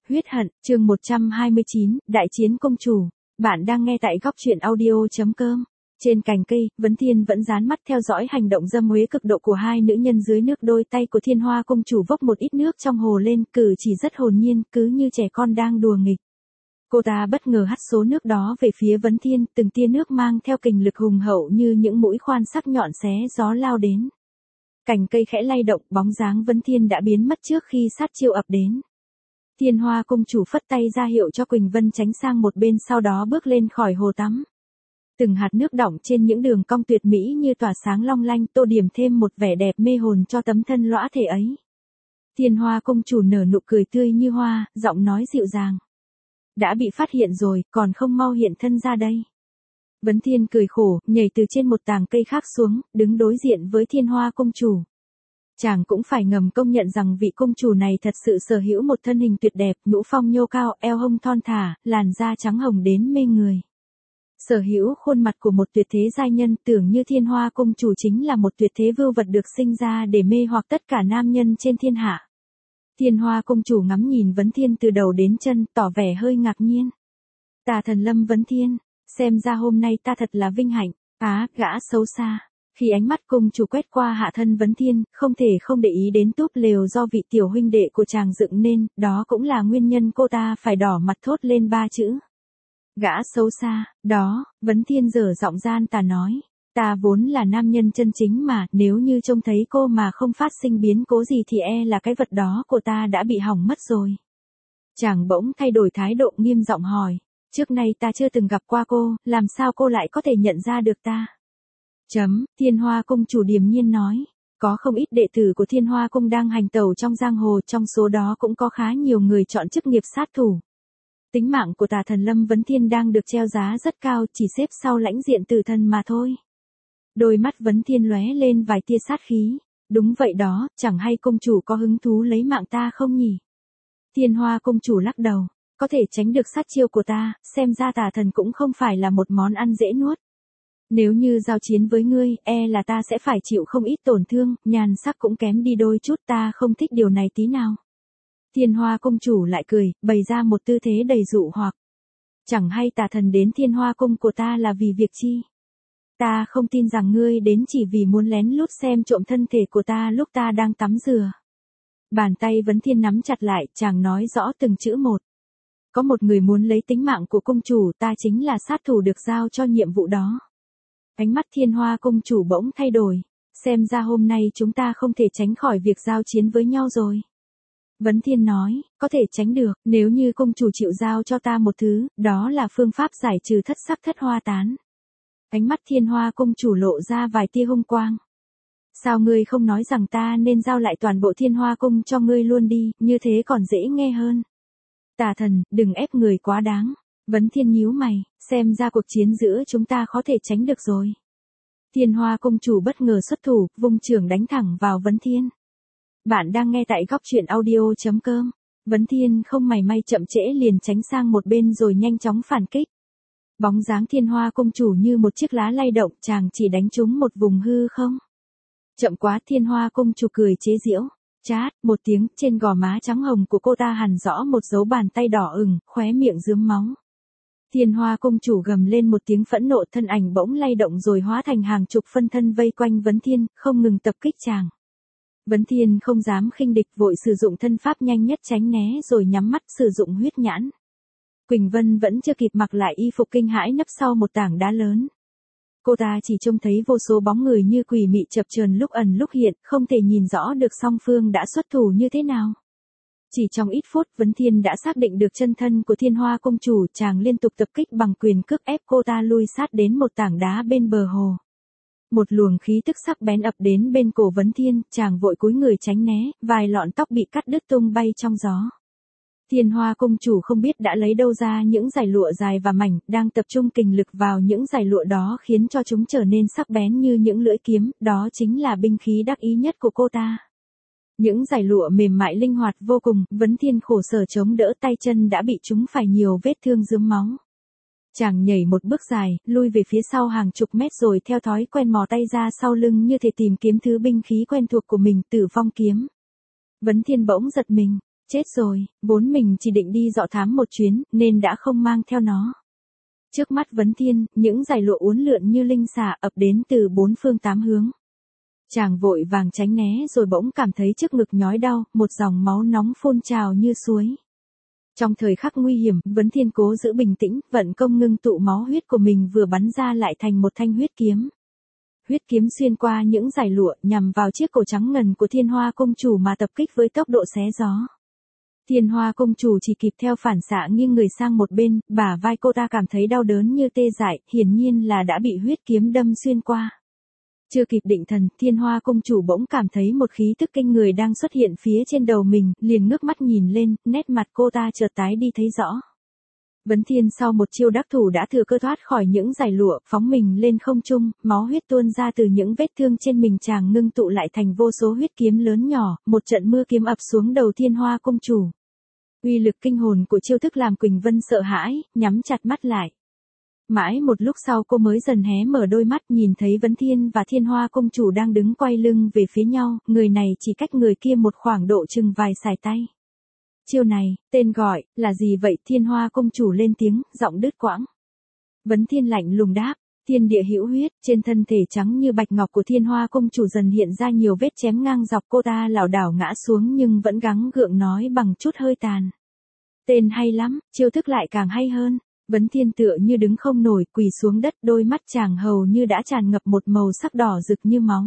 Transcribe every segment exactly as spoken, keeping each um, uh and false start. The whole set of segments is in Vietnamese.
Huyết hận, chương một trăm hai mươi chín, Đại chiến công chủ. Bạn đang nghe tại góc truyện audio.com. Trên cành cây, Vấn Thiên vẫn dán mắt theo dõi hành động dâm uế cực độ của hai nữ nhân dưới nước. Đôi tay của Thiên Hoa công chủ vốc một ít nước trong hồ lên, cử chỉ rất hồn nhiên, cứ như trẻ con đang đùa nghịch. Cô ta bất ngờ hắt số nước đó về phía Vấn Thiên, từng tia nước mang theo kình lực hùng hậu như những mũi khoan sắc nhọn xé gió lao đến. Cành cây khẽ lay động, bóng dáng Vấn Thiên đã biến mất trước khi sát chiêu ập đến. Thiên Hoa công chủ phất tay ra hiệu cho Quỳnh Vân tránh sang một bên, sau đó bước lên khỏi hồ tắm. Từng hạt nước đọng trên những đường cong tuyệt mỹ như tỏa sáng long lanh, tô điểm thêm một vẻ đẹp mê hồn cho tấm thân lõa thể ấy. Thiên Hoa công chủ nở nụ cười tươi như hoa, giọng nói dịu dàng. Đã bị phát hiện rồi, còn không mau hiện thân ra đây. Vấn Thiên cười khổ, nhảy từ trên một tàng cây khác xuống, đứng đối diện với Thiên Hoa công chủ. Chàng cũng phải ngầm công nhận rằng vị công chủ này thật sự sở hữu một thân hình tuyệt đẹp, nhũ phong nhô cao, eo hông thon thả, làn da trắng hồng đến mê người. Sở hữu khuôn mặt của một tuyệt thế giai nhân, tưởng như Thiên Hoa công chủ chính là một tuyệt thế vưu vật được sinh ra để mê hoặc tất cả nam nhân trên thiên hạ. Thiên Hoa công chủ ngắm nhìn Vấn Thiên từ đầu đến chân, tỏ vẻ hơi ngạc nhiên. Tà thần Lâm Vấn Thiên, xem ra hôm nay ta thật là vinh hạnh. Á, gã xấu xa. Khi ánh mắt công chủ quét qua hạ thân Vấn Thiên, không thể không để ý đến túp lều do vị tiểu huynh đệ của chàng dựng nên, đó cũng là nguyên nhân cô ta phải đỏ mặt thốt lên ba chữ. Gã xấu xa, đó, Vấn Thiên dở giọng gian tà nói. Ta vốn là nam nhân chân chính mà, nếu như trông thấy cô mà không phát sinh biến cố gì thì e là cái vật đó của ta đã bị hỏng mất rồi. Chàng bỗng thay đổi thái độ, nghiêm giọng hỏi. Trước nay ta chưa từng gặp qua cô, làm sao cô lại có thể nhận ra được ta? Chấm, Thiên Hoa công chủ điềm nhiên nói. Có không ít đệ tử của Thiên Hoa cung đang hành tẩu trong giang hồ, trong số đó cũng có khá nhiều người chọn chức nghiệp sát thủ. Tính mạng của tà thần Lâm Vấn Thiên đang được treo giá rất cao, chỉ xếp sau lãnh diện tử thần mà thôi. Đôi mắt Vấn Thiên lóe lên vài tia sát khí. Đúng vậy đó, chẳng hay công chủ có hứng thú lấy mạng ta không nhỉ? Thiên Hoa công chủ lắc đầu. Có thể tránh được sát chiêu của ta, xem ra tà thần cũng không phải là một món ăn dễ nuốt. Nếu như giao chiến với ngươi, e là ta sẽ phải chịu không ít tổn thương, nhan sắc cũng kém đi đôi chút, ta không thích điều này tí nào. Thiên Hoa công chủ lại cười, bày ra một tư thế đầy dụ hoặc. Chẳng hay tà thần đến Thiên Hoa cung của ta là vì việc chi? Ta không tin rằng ngươi đến chỉ vì muốn lén lút xem trộm thân thể của ta lúc ta đang tắm rửa. Bàn tay Vấn Thiên nắm chặt lại, chàng nói rõ từng chữ một. Có một người muốn lấy tính mạng của công chủ, ta chính là sát thủ được giao cho nhiệm vụ đó. Ánh mắt Thiên Hoa công chủ bỗng thay đổi, xem ra hôm nay chúng ta không thể tránh khỏi việc giao chiến với nhau rồi. Vấn Thiên nói, có thể tránh được, nếu như công chủ chịu giao cho ta một thứ, đó là phương pháp giải trừ thất sắc thất hoa tán. Ánh mắt Thiên Hoa công chủ lộ ra vài tia hung quang. Sao ngươi không nói rằng ta nên giao lại toàn bộ Thiên Hoa cung cho ngươi luôn đi, như thế còn dễ nghe hơn. Tà thần, đừng ép người quá đáng. Vấn Thiên nhíu mày, xem ra cuộc chiến giữa chúng ta khó thể tránh được rồi. Thiên Hoa công chủ bất ngờ xuất thủ, vung chưởng đánh thẳng vào Vấn Thiên. Bạn đang nghe tại góc truyện audio.com. Vấn Thiên không mảy may chậm trễ liền tránh sang một bên rồi nhanh chóng phản kích. Bóng dáng Thiên Hoa công chủ như một chiếc lá lay động, chàng chỉ đánh trúng một vùng hư không. Chậm quá, Thiên Hoa công chủ cười chế giễu. Chát, một tiếng, trên gò má trắng hồng của cô ta hằn rõ một dấu bàn tay đỏ ửng, khóe miệng rướm máu. Thiên Hoa công chủ gầm lên một tiếng phẫn nộ, thân ảnh bỗng lay động rồi hóa thành hàng chục phân thân vây quanh Vấn Thiên, không ngừng tập kích chàng. Vấn Thiên không dám khinh địch, vội sử dụng thân pháp nhanh nhất tránh né rồi nhắm mắt sử dụng huyết nhãn. Quỳnh Vân vẫn chưa kịp mặc lại y phục kinh hãi nấp sau một tảng đá lớn. Cô ta chỉ trông thấy vô số bóng người như quỷ mị chập chờn lúc ẩn lúc hiện, không thể nhìn rõ được song phương đã xuất thủ như thế nào. Chỉ trong ít phút, Vấn Thiên đã xác định được chân thân của Thiên Hoa công chủ, chàng liên tục tập kích bằng quyền cước ép cô ta lui sát đến một tảng đá bên bờ hồ. Một luồng khí tức sắc bén ập đến bên cổ Vấn Thiên, chàng vội cúi người tránh né, vài lọn tóc bị cắt đứt tung bay trong gió. Thiên Hoa công chủ không biết đã lấy đâu ra những dải lụa dài và mảnh, đang tập trung kình lực vào những dải lụa đó khiến cho chúng trở nên sắc bén như những lưỡi kiếm, đó chính là binh khí đắc ý nhất của cô ta. Những dải lụa mềm mại linh hoạt vô cùng, Vấn Thiên khổ sở chống đỡ, tay chân đã bị chúng phải nhiều vết thương rướm máu. Chàng nhảy một bước dài, lui về phía sau hàng chục mét rồi theo thói quen mò tay ra sau lưng như thể tìm kiếm thứ binh khí quen thuộc của mình, Tử Vong kiếm. Vấn Thiên bỗng giật mình, Chết rồi, vốn mình chỉ định đi dọ thám một chuyến, nên đã không mang theo nó. Trước mắt Vấn Thiên, những dải lụa uốn lượn như linh xà ập đến từ bốn phương tám hướng. Chàng vội vàng tránh né rồi bỗng cảm thấy trước ngực nhói đau, một dòng máu nóng phun trào như suối. Trong thời khắc nguy hiểm, Vấn Thiên cố giữ bình tĩnh, vận công ngưng tụ máu huyết của mình vừa bắn ra lại thành một thanh huyết kiếm. Huyết kiếm xuyên qua những dải lụa nhằm vào chiếc cổ trắng ngần của Thiên Hoa công chủ mà tập kích với tốc độ xé gió. Thiên Hoa công chủ chỉ kịp theo phản xạ nghiêng người sang một bên, bả vai cô ta cảm thấy đau đớn như tê dại, hiển nhiên là đã bị huyết kiếm đâm xuyên qua. Chưa kịp định thần, Thiên Hoa công chủ bỗng cảm thấy một khí tức kinh người đang xuất hiện phía trên đầu mình, liền ngước mắt nhìn lên, nét mặt cô ta chợt tái đi thấy rõ. Vấn Thiên sau một chiêu đắc thủ đã thừa cơ thoát khỏi những dải lụa, phóng mình lên không trung, máu huyết tuôn ra từ những vết thương trên mình chàng ngưng tụ lại thành vô số huyết kiếm lớn nhỏ, một trận mưa kiếm ập xuống đầu Thiên Hoa công chủ. Uy lực kinh hồn của chiêu thức làm Quỳnh Vân sợ hãi, nhắm chặt mắt lại. Mãi một lúc sau cô mới dần hé mở đôi mắt, nhìn thấy Vấn Thiên và Thiên Hoa công chủ đang đứng quay lưng về phía nhau, người này chỉ cách người kia một khoảng độ chừng vài sải tay. Chiêu này, tên gọi, là gì vậy? Thiên Hoa công chủ lên tiếng, giọng đứt quãng. Vấn Thiên lạnh lùng đáp, thiên địa hữu huyết. Trên thân thể trắng như bạch ngọc của Thiên Hoa công chủ dần hiện ra nhiều vết chém ngang dọc, cô ta lảo đảo ngã xuống nhưng vẫn gắng gượng nói bằng chút hơi tàn. Tên hay lắm, chiêu thức lại càng hay hơn. Vấn Thiên tựa như đứng không nổi, quỳ xuống đất, đôi mắt chàng hầu như đã tràn ngập một màu sắc đỏ rực như máu.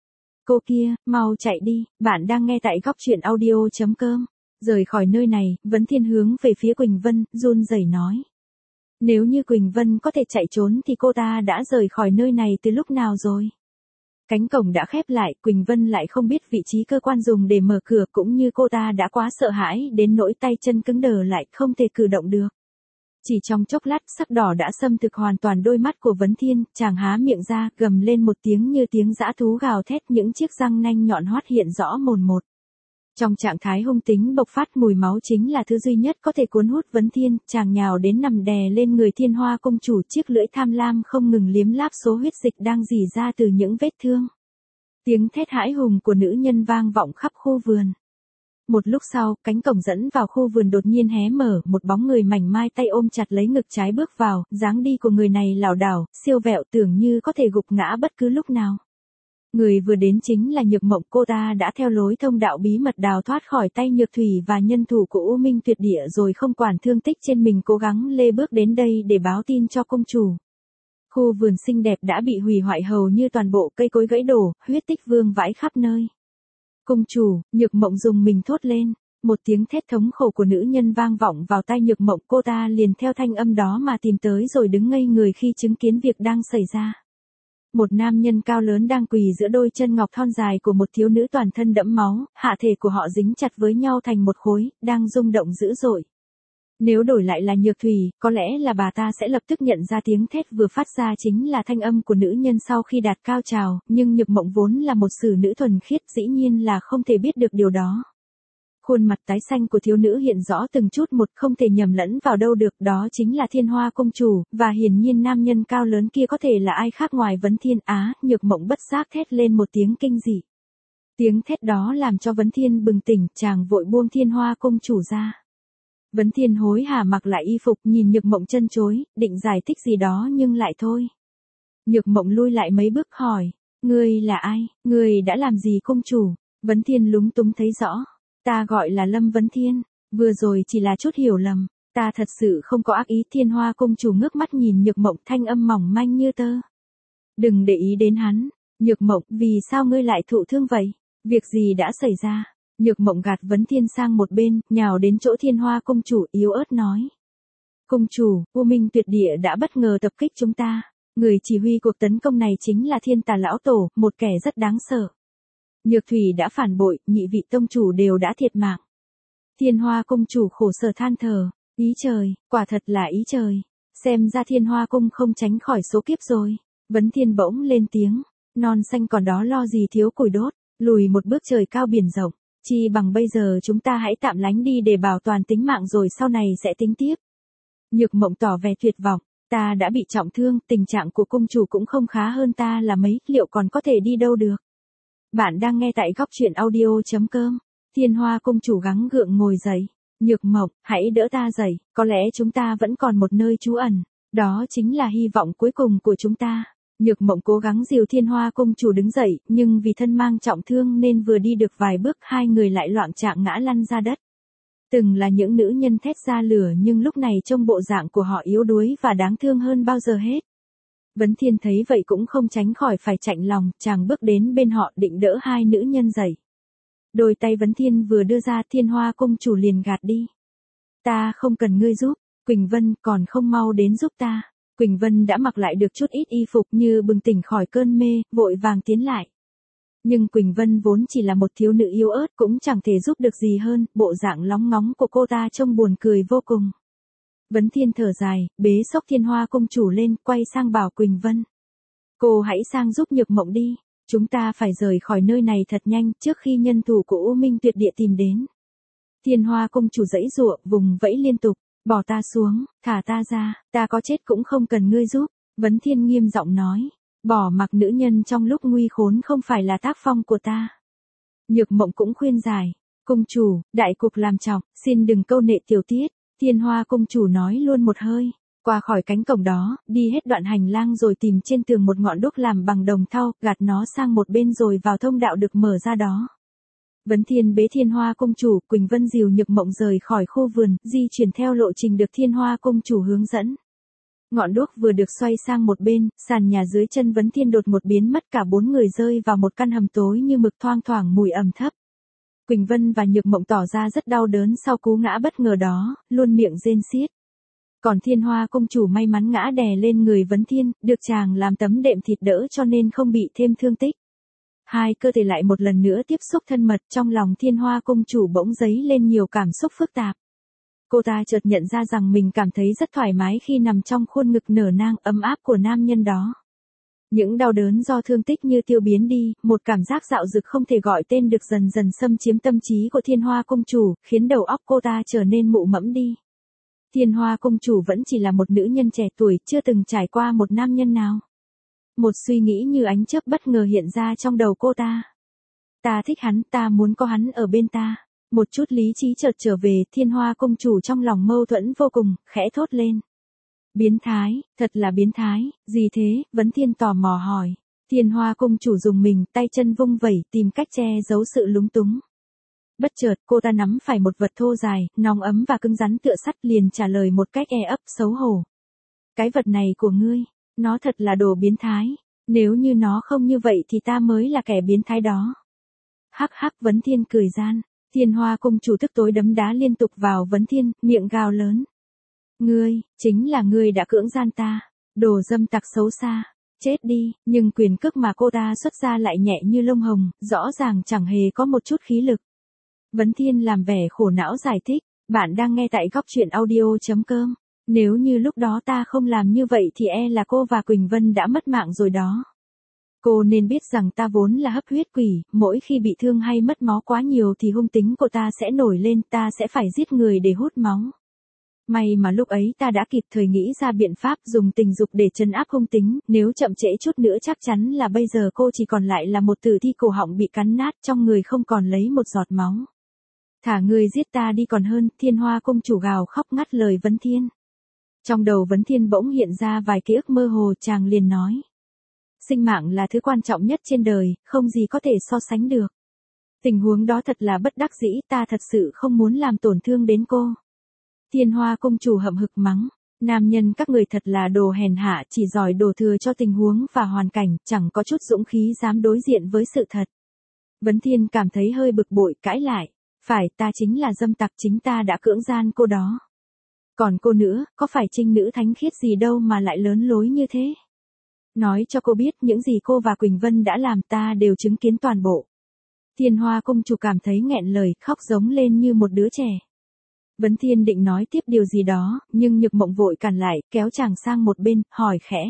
Cô kia, mau chạy đi, bạn đang nghe tại góc truyện audio chấm com. Rời khỏi nơi này, Vấn Thiên hướng về phía Quỳnh Vân, run rẩy nói. Nếu như Quỳnh Vân có thể chạy trốn thì cô ta đã rời khỏi nơi này từ lúc nào rồi. Cánh cổng đã khép lại, Quỳnh Vân lại không biết vị trí cơ quan dùng để mở cửa, cũng như cô ta đã quá sợ hãi đến nỗi tay chân cứng đờ lại, không thể cử động được. Chỉ trong chốc lát, sắc đỏ đã xâm thực hoàn toàn đôi mắt của Vấn Thiên, chàng há miệng ra, gầm lên một tiếng như tiếng dã thú gào thét, những chiếc răng nanh nhọn hoắt hiện rõ mồn một. Trong trạng thái hung tính bộc phát, mùi máu chính là thứ duy nhất có thể cuốn hút Vấn Thiên, chàng nhào đến nằm đè lên người Thiên Hoa công chủ, chiếc lưỡi tham lam không ngừng liếm láp số huyết dịch đang rỉ ra từ những vết thương. Tiếng thét hãi hùng của nữ nhân vang vọng khắp khu vườn. Một lúc sau, cánh cổng dẫn vào khu vườn đột nhiên hé mở, một bóng người mảnh mai tay ôm chặt lấy ngực trái bước vào, dáng đi của người này lảo đảo, siêu vẹo, tưởng như có thể gục ngã bất cứ lúc nào. Người vừa đến chính là Nhược Mộng, cô ta đã theo lối thông đạo bí mật đào thoát khỏi tay Nhược Thủy và nhân thủ của U Minh Tuyệt Địa rồi không quản thương tích trên mình cố gắng lê bước đến đây để báo tin cho công chủ. Khu vườn xinh đẹp đã bị hủy hoại hầu như toàn bộ, cây cối gãy đổ, huyết tích vương vãi khắp nơi. Công chủ, Nhược Mộng dùng mình thốt lên, một tiếng thét thống khổ của nữ nhân vang vọng vào tai Nhược Mộng, cô ta liền theo thanh âm đó mà tìm tới rồi đứng ngây người khi chứng kiến việc đang xảy ra. Một nam nhân cao lớn đang quỳ giữa đôi chân ngọc thon dài của một thiếu nữ toàn thân đẫm máu, hạ thể của họ dính chặt với nhau thành một khối, đang rung động dữ dội. Nếu đổi lại là Nhược Thủy, có lẽ là bà ta sẽ lập tức nhận ra tiếng thét vừa phát ra chính là thanh âm của nữ nhân sau khi đạt cao trào, nhưng Nhược Mộng vốn là một sử nữ thuần khiết, dĩ nhiên là không thể biết được điều đó. Khuôn mặt tái xanh của thiếu nữ hiện rõ từng chút một, không thể nhầm lẫn vào đâu được, đó chính là Thiên Hoa công chủ, và hiển nhiên nam nhân cao lớn kia có thể là ai khác ngoài Vấn Thiên. Á, Nhược Mộng bất giác thét lên một tiếng kinh dị. Tiếng thét đó làm cho Vấn Thiên bừng tỉnh, chàng vội buông Thiên Hoa công chủ ra. Vấn Thiên hối hả mặc lại y phục, nhìn Nhược Mộng chân chối, định giải thích gì đó nhưng lại thôi. Nhược Mộng lui lại mấy bước hỏi, ngươi là ai, ngươi đã làm gì công chủ? Vấn Thiên lúng túng thấy rõ. Ta gọi là Lâm Vấn Thiên, vừa rồi chỉ là chút hiểu lầm, ta thật sự không có ác ý. Thiên Hoa công chủ ngước mắt nhìn Nhược Mộng, thanh âm mỏng manh như tơ. Đừng để ý đến hắn. Nhược Mộng, vì sao ngươi lại thụ thương vậy? Việc gì đã xảy ra? Nhược Mộng gạt Vấn Thiên sang một bên, nhào đến chỗ Thiên Hoa công chủ, yếu ớt nói. Công chủ, U Minh Tuyệt Địa đã bất ngờ tập kích chúng ta. Người chỉ huy cuộc tấn công này chính là Thiên Tà Lão Tổ, một kẻ rất đáng sợ. Nhược Thủy đã phản bội, nhị vị tông chủ đều đã thiệt mạng. Thiên Hoa công chủ khổ sở than thở, ý trời, quả thật là ý trời. Xem ra Thiên Hoa cung không tránh khỏi số kiếp rồi. Vấn Thiên bỗng lên tiếng, non xanh còn đó lo gì thiếu củi đốt, lùi một bước trời cao biển rộng, chi bằng bây giờ chúng ta hãy tạm lánh đi để bảo toàn tính mạng rồi sau này sẽ tính tiếp. Nhược Mộng tỏ vẻ tuyệt vọng, ta đã bị trọng thương, tình trạng của công chủ cũng không khá hơn ta là mấy, liệu còn có thể đi đâu được. Bạn đang nghe tại góc truyện audio chấm com. Thiên Hoa công chủ gắng gượng ngồi dậy. Nhược Mộng, hãy đỡ ta dậy, có lẽ chúng ta vẫn còn một nơi trú ẩn. Đó chính là hy vọng cuối cùng của chúng ta. Nhược Mộng cố gắng dìu Thiên Hoa công chủ đứng dậy, nhưng vì thân mang trọng thương nên vừa đi được vài bước hai người lại loạng choạng ngã lăn ra đất. Từng là những nữ nhân thét ra lửa nhưng lúc này trông bộ dạng của họ yếu đuối và đáng thương hơn bao giờ hết. Vấn Thiên thấy vậy cũng không tránh khỏi phải chạnh lòng, chàng bước đến bên họ định đỡ hai nữ nhân dậy. Đôi tay Vấn Thiên vừa đưa ra Thiên Hoa công chủ liền gạt đi. Ta không cần ngươi giúp, Quỳnh Vân còn không mau đến giúp ta. Quỳnh Vân đã mặc lại được chút ít y phục như bừng tỉnh khỏi cơn mê, vội vàng tiến lại. Nhưng Quỳnh Vân vốn chỉ là một thiếu nữ yếu ớt cũng chẳng thể giúp được gì hơn, bộ dạng lóng ngóng của cô ta trông buồn cười vô cùng. Vấn Thiên thở dài, bế xốc Thiên Hoa công chủ lên, quay sang bảo Quỳnh Vân. Cô hãy sang giúp Nhược Mộng đi, chúng ta phải rời khỏi nơi này thật nhanh trước khi nhân thủ của U Minh Tuyệt Địa tìm đến. Thiên Hoa công chủ giãy giụa, vùng vẫy liên tục, bỏ ta xuống, thả ta ra, ta có chết cũng không cần ngươi giúp. Vấn Thiên nghiêm giọng nói, bỏ mặc nữ nhân trong lúc nguy khốn không phải là tác phong của ta. Nhược Mộng cũng khuyên giải, công chủ, đại cục làm trọng, xin đừng câu nệ tiểu tiết. Thiên Hoa công chủ nói luôn một hơi, qua khỏi cánh cổng đó, đi hết đoạn hành lang rồi tìm trên tường một ngọn đuốc làm bằng đồng thau, gạt nó sang một bên rồi vào thông đạo được mở ra đó. Vấn Thiên bế Thiên Hoa công chủ, Quỳnh Vân dìu Nhược Mộng rời khỏi khu vườn, di chuyển theo lộ trình được Thiên Hoa công chủ hướng dẫn. Ngọn đuốc vừa được xoay sang một bên, sàn nhà dưới chân Vấn Thiên đột một biến mất, cả bốn người rơi vào một căn hầm tối như mực thoang thoảng mùi ẩm thấp. Quỳnh Vân và Nhược Mộng tỏ ra rất đau đớn sau cú ngã bất ngờ đó, luôn miệng rên xiết. Còn Thiên Hoa công chủ may mắn ngã đè lên người Vấn Thiên, được chàng làm tấm đệm thịt đỡ cho nên không bị thêm thương tích. Hai cơ thể lại một lần nữa tiếp xúc thân mật, trong lòng Thiên Hoa công chủ bỗng dấy lên nhiều cảm xúc phức tạp. Cô ta chợt nhận ra rằng mình cảm thấy rất thoải mái khi nằm trong khuôn ngực nở nang ấm áp của nam nhân đó. Những đau đớn do thương tích như tiêu biến đi, một cảm giác dạo dực không thể gọi tên được dần dần xâm chiếm tâm trí của Thiên Hoa công chủ, khiến đầu óc cô ta trở nên mụ mẫm đi. Thiên Hoa công chủ vẫn chỉ là một nữ nhân trẻ tuổi, chưa từng trải qua một nam nhân nào. Một suy nghĩ như ánh chớp bất ngờ hiện ra trong đầu cô ta. Ta thích hắn, ta muốn có hắn ở bên ta. Một chút lý trí chợt trở về, Thiên Hoa công chủ trong lòng mâu thuẫn vô cùng, khẽ thốt lên. Biến thái, thật là biến thái, gì thế? Vấn Thiên tò mò hỏi. Thiên Hoa công chủ dùng mình, tay chân vung vẩy, tìm cách che giấu sự lúng túng. Bất chợt, cô ta nắm phải một vật thô dài, nóng ấm và cứng rắn tựa sắt, liền trả lời một cách e ấp xấu hổ. Cái vật này của ngươi, nó thật là đồ biến thái, nếu như nó không như vậy thì ta mới là kẻ biến thái đó. Hắc hắc, Vấn Thiên cười gian. Thiên Hoa công chủ tức tối đấm đá liên tục vào Vấn Thiên, miệng gào lớn. Ngươi, chính là ngươi đã cưỡng gian ta, đồ dâm tặc xấu xa, chết đi, nhưng quyền cước mà cô ta xuất ra lại nhẹ như lông hồng, rõ ràng chẳng hề có một chút khí lực. Vấn Thiên làm vẻ khổ não giải thích, bạn đang nghe tại góc truyện audio chấm com, nếu như lúc đó ta không làm như vậy thì e là cô và Quỳnh Vân đã mất mạng rồi đó. Cô nên biết rằng ta vốn là hấp huyết quỷ, mỗi khi bị thương hay mất máu quá nhiều thì hung tính của ta sẽ nổi lên, ta sẽ phải giết người để hút máu. May mà lúc ấy ta đã kịp thời nghĩ ra biện pháp dùng tình dục để trấn áp hung tính, nếu chậm trễ chút nữa chắc chắn là bây giờ cô chỉ còn lại là một tử thi cổ họng bị cắn nát, trong người không còn lấy một giọt máu. Thả người giết ta đi còn hơn, Thiên Hoa công chủ gào khóc ngắt lời Vấn Thiên. Trong đầu Vấn Thiên bỗng hiện ra vài ký ức mơ hồ, chàng liền nói. Sinh mạng là thứ quan trọng nhất trên đời, không gì có thể so sánh được. Tình huống đó thật là bất đắc dĩ, ta thật sự không muốn làm tổn thương đến cô. Thiên Hoa công chủ hậm hực mắng, nam nhân các người thật là đồ hèn hạ, chỉ giỏi đổ thừa cho tình huống và hoàn cảnh, chẳng có chút dũng khí dám đối diện với sự thật. Vấn Thiên cảm thấy hơi bực bội, cãi lại, phải, ta chính là dâm tặc, chính ta đã cưỡng gian cô đó. Còn cô nữa, có phải trinh nữ thánh khiết gì đâu mà lại lớn lối như thế? Nói cho cô biết những gì cô và Quỳnh Vân đã làm, ta đều chứng kiến toàn bộ. Thiên Hoa công chủ cảm thấy nghẹn lời, khóc giống lên như một đứa trẻ. Vấn Thiên định nói tiếp điều gì đó, nhưng Nhược Mộng vội cản lại, kéo chàng sang một bên, hỏi khẽ.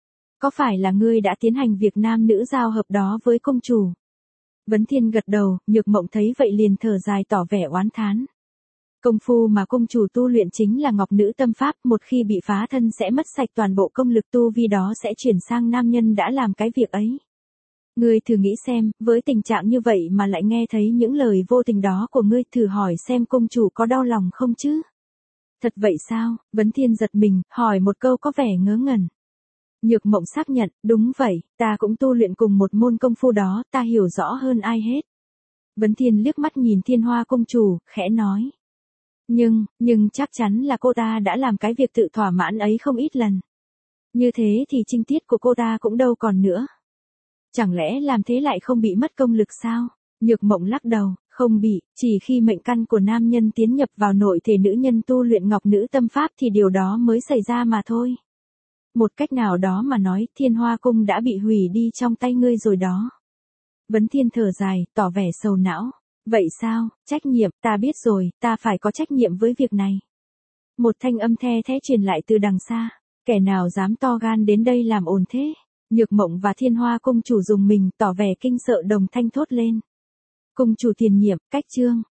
Có phải là ngươi đã tiến hành việc nam nữ giao hợp đó với công chủ? Vấn Thiên gật đầu, Nhược Mộng thấy vậy liền thở dài tỏ vẻ oán thán. Công phu mà công chủ tu luyện chính là ngọc nữ tâm pháp, một khi bị phá thân sẽ mất sạch toàn bộ công lực tu vi đó sẽ chuyển sang nam nhân đã làm cái việc ấy. Ngươi thử nghĩ xem, với tình trạng như vậy mà lại nghe thấy những lời vô tình đó của ngươi, thử hỏi xem công chủ có đau lòng không chứ? Thật vậy sao? Vấn Thiên giật mình, hỏi một câu có vẻ ngớ ngẩn. Nhược Mộng xác nhận, đúng vậy, ta cũng tu luyện cùng một môn công phu đó, ta hiểu rõ hơn ai hết. Vấn Thiên liếc mắt nhìn Thiên Hoa công chủ, khẽ nói. Nhưng, nhưng chắc chắn là cô ta đã làm cái việc tự thỏa mãn ấy không ít lần. Như thế thì trinh tiết của cô ta cũng đâu còn nữa. Chẳng lẽ làm thế lại không bị mất công lực sao? Nhược Mộng lắc đầu, không bị, chỉ khi mệnh căn của nam nhân tiến nhập vào nội thể nữ nhân tu luyện ngọc nữ tâm pháp thì điều đó mới xảy ra mà thôi. Một cách nào đó mà nói, Thiên Hoa cung đã bị hủy đi trong tay ngươi rồi đó. Vấn Thiên thở dài, tỏ vẻ sầu não. Vậy sao, trách nhiệm, ta biết rồi, ta phải có trách nhiệm với việc này. Một thanh âm the thé truyền lại từ đằng xa. Kẻ nào dám to gan đến đây làm ồn thế? Nhược Mộng và Thiên Hoa cung chủ dùng mình, tỏ vẻ kinh sợ đồng thanh thốt lên. Cung chủ tiền nhiệm, cách chương.